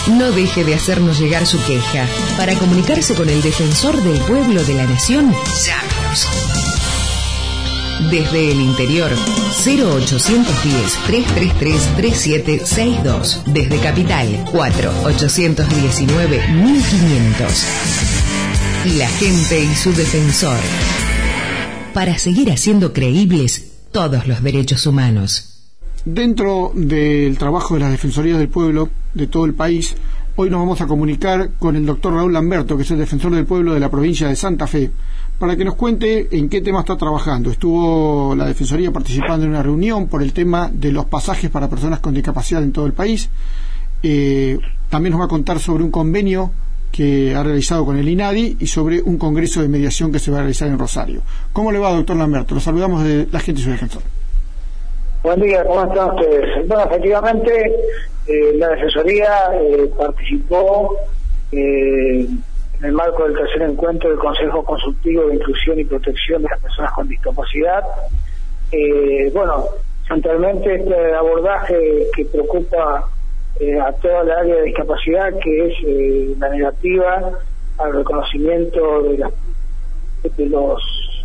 no deje de hacernos llegar su queja. Para comunicarse con el defensor del pueblo de la nación, llámenos. Desde el interior, 0810-333-3762. Desde Capital, 4-819-1500. La gente y su defensor. Para seguir haciendo creíbles todos los derechos humanos. Dentro del trabajo de las Defensorías del Pueblo de todo el país, hoy nos vamos a comunicar con el doctor Raúl Lamberto, que es el defensor del pueblo de la provincia de Santa Fe, para que nos cuente en qué tema está trabajando. Estuvo la Defensoría participando en una reunión por el tema de los pasajes para personas con discapacidad en todo el país. También nos va a contar sobre un convenio que ha realizado con el INADI y sobre un congreso de mediación que se va a realizar en Rosario. ¿Cómo le va, doctor Lamberto? Lo saludamos de la gente y su defensor. Buen día, ¿cómo están ustedes? Bueno, efectivamente, la Defensoría participó en el marco del tercer encuentro del Consejo Consultivo de Inclusión y Protección de las Personas con Discapacidad. Bueno, centralmente este abordaje que preocupa a toda la área de discapacidad, que es la negativa al reconocimiento de los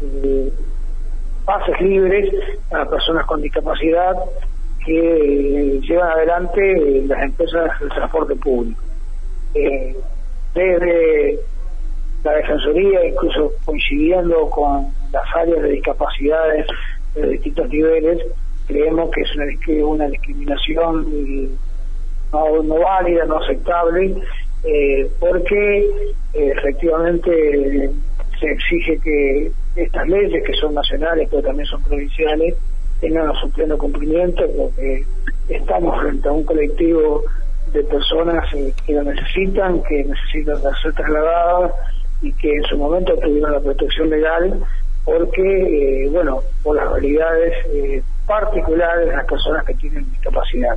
pases libres a personas con discapacidad que llevan adelante las empresas del transporte público. Desde la Defensoría, incluso coincidiendo con las áreas de discapacidades de distintos niveles, creemos que es una discriminación no válida, no aceptable, porque efectivamente se exige que estas leyes, que son nacionales pero también son provinciales, tengan su pleno cumplimiento, porque estamos frente a un colectivo de personas que lo necesitan, que necesitan ser trasladadas y que en su momento tuvieron la protección legal porque, por las realidades particulares de las personas que tienen discapacidad.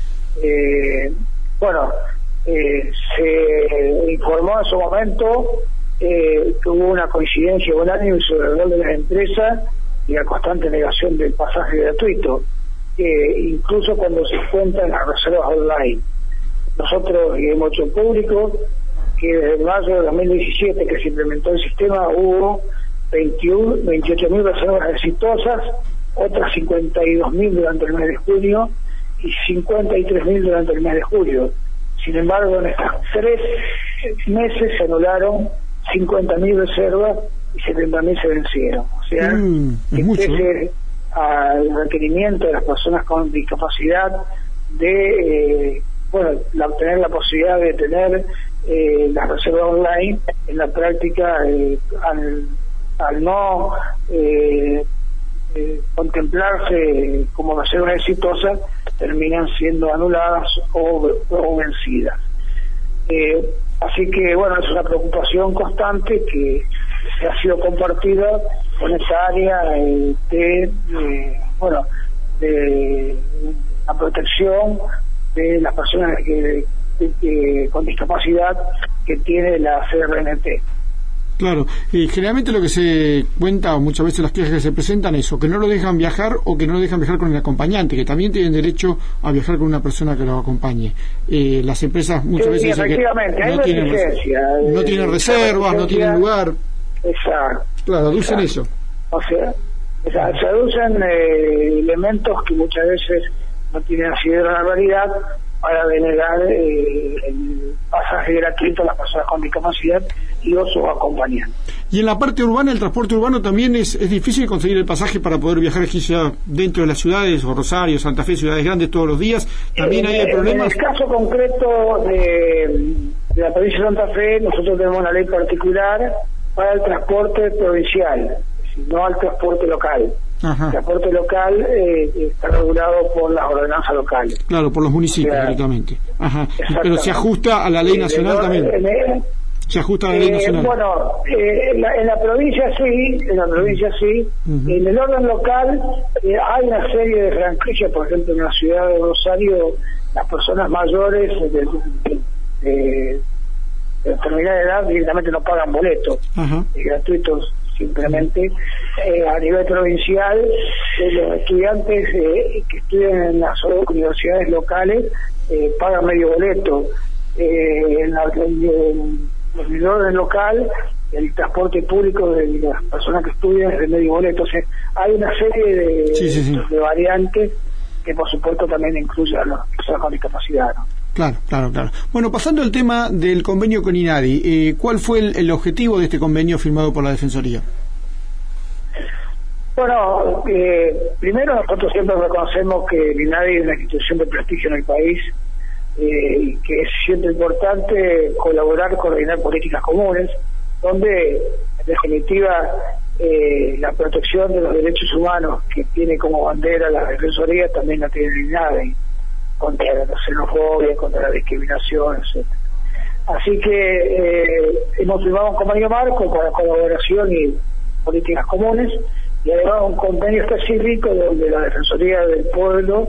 Se informó en su momento que hubo una coincidencia unánime sobre el rol de las empresas y la constante negación del pasaje gratuito, incluso cuando se cuentan las reservas online. Nosotros hemos hecho público que desde mayo de 2017 que se implementó el sistema hubo 28.000 reservas exitosas, otras 52.000 durante el mes de junio y 53.000 durante el mes de julio. Sin embargo, en estos 3 meses se anularon 50.000 reservas y 70.000 se vencieron. O sea, pese al requerimiento de las personas con discapacidad de obtener la posibilidad de tener las reservas online, en la práctica al no contemplarse como reservas exitosas, terminan siendo anuladas o vencidas. Así que es una preocupación constante que ha sido compartida con esta área de la protección de las personas con discapacidad que tiene la CRNT. Claro, generalmente lo que se cuenta, o muchas veces las quejas que se presentan, es o que no lo dejan viajar o que no lo dejan viajar con el acompañante, que también tienen derecho a viajar con una persona que lo acompañe. Las empresas muchas veces dicen que no tienen reservas, no tienen lugar. Exacto. Claro, aducen eso. O sea, se aducen elementos que muchas veces no tienen asidero a la realidad para denegar el pasaje gratuito a las personas con discapacidad y o sus acompañantes. Y en la parte urbana, el transporte urbano también es difícil conseguir el pasaje para poder viajar aquí dentro de las ciudades, o Rosario, Santa Fe, ciudades grandes todos los días. También hay problemas. En el caso concreto de la provincia de Santa Fe, nosotros tenemos una ley particular para el transporte provincial, no al transporte local. Ajá. El transporte local está regulado por las ordenanzas locales. Claro, por los municipios directamente. Ajá. Pero se ajusta a la ley nacional también. Se ajusta a la ley nacional. En la provincia sí, uh-huh. En el orden local hay una serie de franquicias, por ejemplo en la ciudad de Rosario, las personas mayores de determinada edad directamente no pagan boletos gratuitos. Simplemente a nivel provincial, los estudiantes que estudian en las universidades locales pagan medio boleto. en el orden local, el transporte público de las personas que estudian es de medio boleto. O sea, hay una serie de variantes que por supuesto también incluye a las personas con discapacidad, ¿no? Claro. Bueno, pasando al tema del convenio con INADI, ¿cuál fue el objetivo de este convenio firmado por la Defensoría? Bueno, primero nosotros siempre reconocemos que el INADI es una institución de prestigio en el país, y que es siempre importante colaborar, coordinar políticas comunes, donde en definitiva la protección de los derechos humanos que tiene como bandera la Defensoría también la tiene el INADI, contra la xenofobia, contra la discriminación, etc. Así que hemos firmado un convenio marco para colaboración y políticas comunes, y además un convenio específico donde la Defensoría del Pueblo,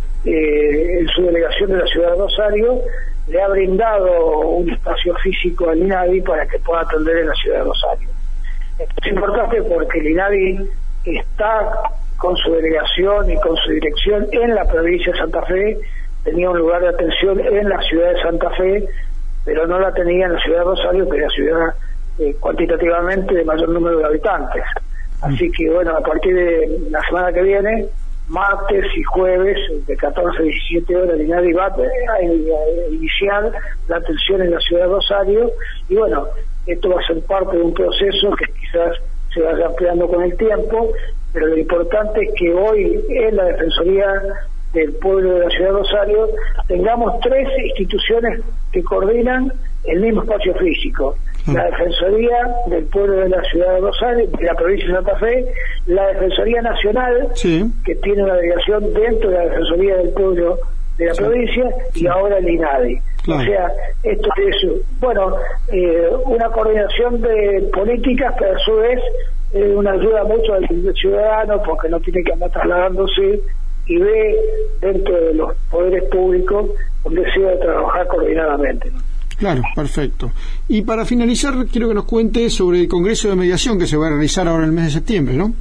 en su delegación de la ciudad de Rosario, le ha brindado un espacio físico al INADI para que pueda atender en la ciudad de Rosario. Esto es importante porque el INADI está con su delegación y con su dirección en la provincia de Santa Fe, tenía un lugar de atención en la ciudad de Santa Fe, pero no la tenía en la ciudad de Rosario, que es la ciudad cuantitativamente de mayor número de habitantes. Así que bueno, a partir de la semana que viene, martes y jueves, de 14 a 17 horas, el INADI va a iniciar la atención en la ciudad de Rosario, y bueno, esto va a ser parte de un proceso que quizás se vaya ampliando con el tiempo, pero lo importante es que hoy en la Defensoría del Pueblo de la ciudad de Rosario tengamos 3 instituciones que coordinan el mismo espacio físico: la Defensoría del Pueblo de la ciudad de Rosario, de la provincia de Santa Fe, la Defensoría Nacional, que tiene una delegación dentro de la Defensoría del Pueblo de la provincia, y ahora el INADI. O sea, esto es, bueno, una coordinación de políticas, pero a su vez una ayuda mucho al ciudadano, porque no tiene que andar trasladándose, y ve dentro de los poderes públicos donde se debe trabajar coordinadamente, ¿no? Claro, perfecto. Y para finalizar, quiero que nos cuente sobre el Congreso de Mediación que se va a realizar ahora en el mes de septiembre, ¿no?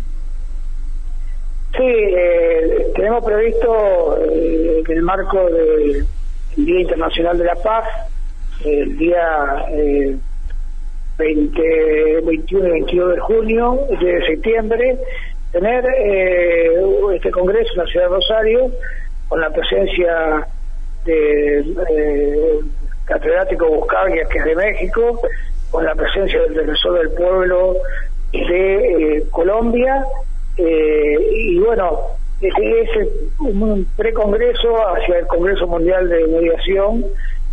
Sí, tenemos previsto en el marco del Día Internacional de la Paz, el día 21 y 22 de junio, de septiembre, tener este congreso en la ciudad de Rosario, con la presencia de catedrático Buscaglia, que es de México, con la presencia del Defensor del Pueblo de Colombia, y bueno, es un precongreso hacia el Congreso Mundial de Mediación,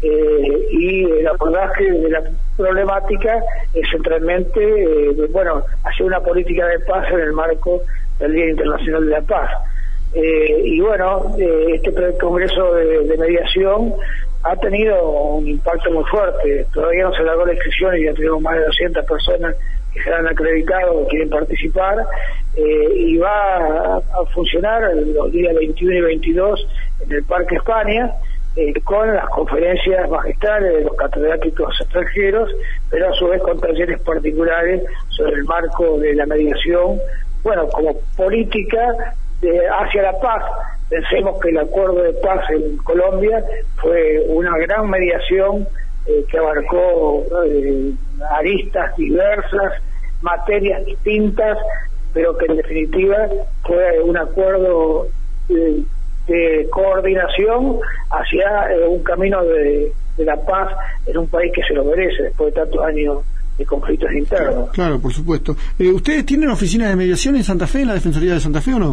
y el abordaje de la problemática es centralmente hacia una política de paz en el marco del Día Internacional de la Paz. Y bueno, este congreso de mediación ha tenido un impacto muy fuerte. Todavía no se largó la inscripción y ya tenemos más de 200 personas que se han acreditado o quieren participar, y va a funcionar los días 21 y 22 en el Parque España, con las conferencias magistrales de los catedráticos extranjeros, pero a su vez con talleres particulares sobre el marco de la mediación, bueno, como política hacia la paz. Pensemos que el acuerdo de paz en Colombia fue una gran mediación que abarcó aristas diversas, materias distintas, pero que en definitiva fue un acuerdo de coordinación hacia un camino de la paz en un país que se lo merece después de tantos años de conflictos internos. Claro, por supuesto. ¿Ustedes tienen oficinas de mediación en Santa Fe, en la Defensoría de Santa Fe, o no?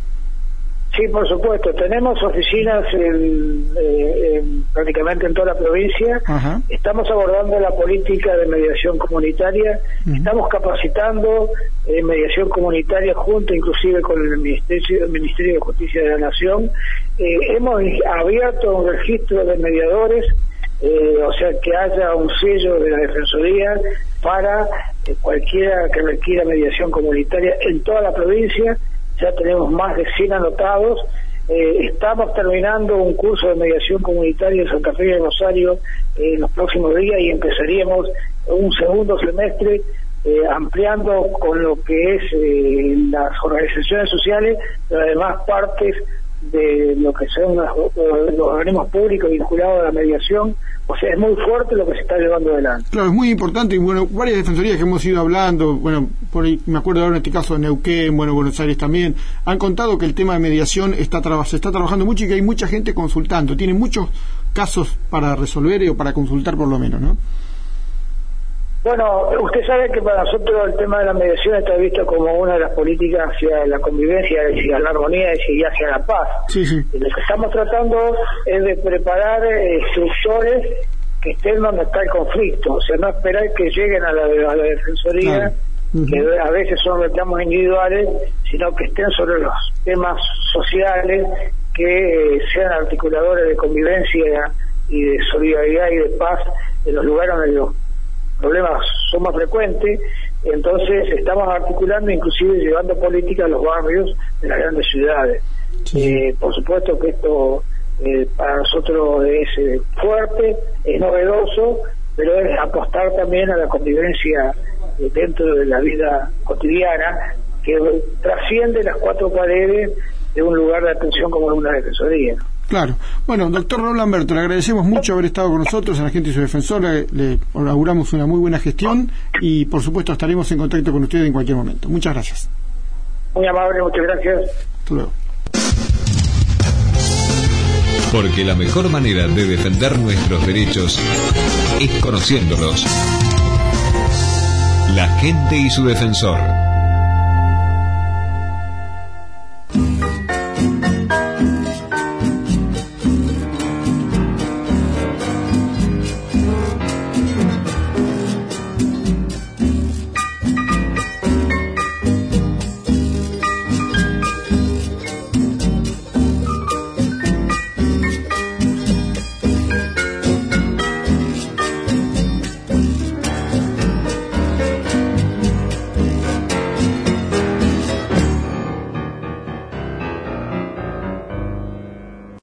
Sí, por supuesto. Tenemos oficinas prácticamente en toda la provincia. Ajá. Estamos abordando la política de mediación comunitaria. Estamos capacitando mediación comunitaria junto inclusive con el Ministerio de Justicia de la Nación. Hemos abierto un registro de mediadores, o sea, que haya un sello de la Defensoría para cualquiera que requiera mediación comunitaria en toda la provincia. Ya tenemos más de 100 anotados. Estamos terminando un curso de mediación comunitaria en Santa Fe y Rosario en los próximos días, y empezaríamos un segundo semestre ampliando con lo que es las organizaciones sociales, pero además partes de lo que son los organismos públicos vinculados a la mediación. O sea, es muy fuerte lo que se está llevando adelante. Claro, es muy importante, y bueno, varias defensorías que hemos ido hablando, bueno, por ahí me acuerdo ahora en este caso de Neuquén, bueno, Buenos Aires también, han contado que el tema de mediación se está trabajando mucho y que hay mucha gente consultando, tienen muchos casos para resolver o para consultar por lo menos, ¿no? Bueno, usted sabe que para nosotros el tema de la mediación está visto como una de las políticas hacia la convivencia, hacia la armonía y hacia la paz. Sí, sí. Y lo que estamos tratando es de preparar instructores que estén donde está el conflicto, o sea, no esperar que lleguen a la defensoría, claro, que a veces son reclamos individuales, sino que estén sobre los temas sociales, que sean articuladores de convivencia y de solidaridad y de paz en los lugares donde los problemas son más frecuentes. Entonces estamos articulando, inclusive llevando política a los barrios de las grandes ciudades. Sí. Por supuesto que esto para nosotros es fuerte, es novedoso, pero es apostar también a la convivencia dentro de la vida cotidiana, que trasciende las cuatro paredes de un lugar de atención como es una defensoría. Claro. Bueno, doctor Raúl Lamberto, le agradecemos mucho haber estado con nosotros en La Gente y su Defensor, le auguramos una muy buena gestión y por supuesto estaremos en contacto con usted en cualquier momento. Muchas gracias. Muy amable, muchas gracias. Hasta luego. Porque la mejor manera de defender nuestros derechos es conociéndolos. La Gente y su Defensor.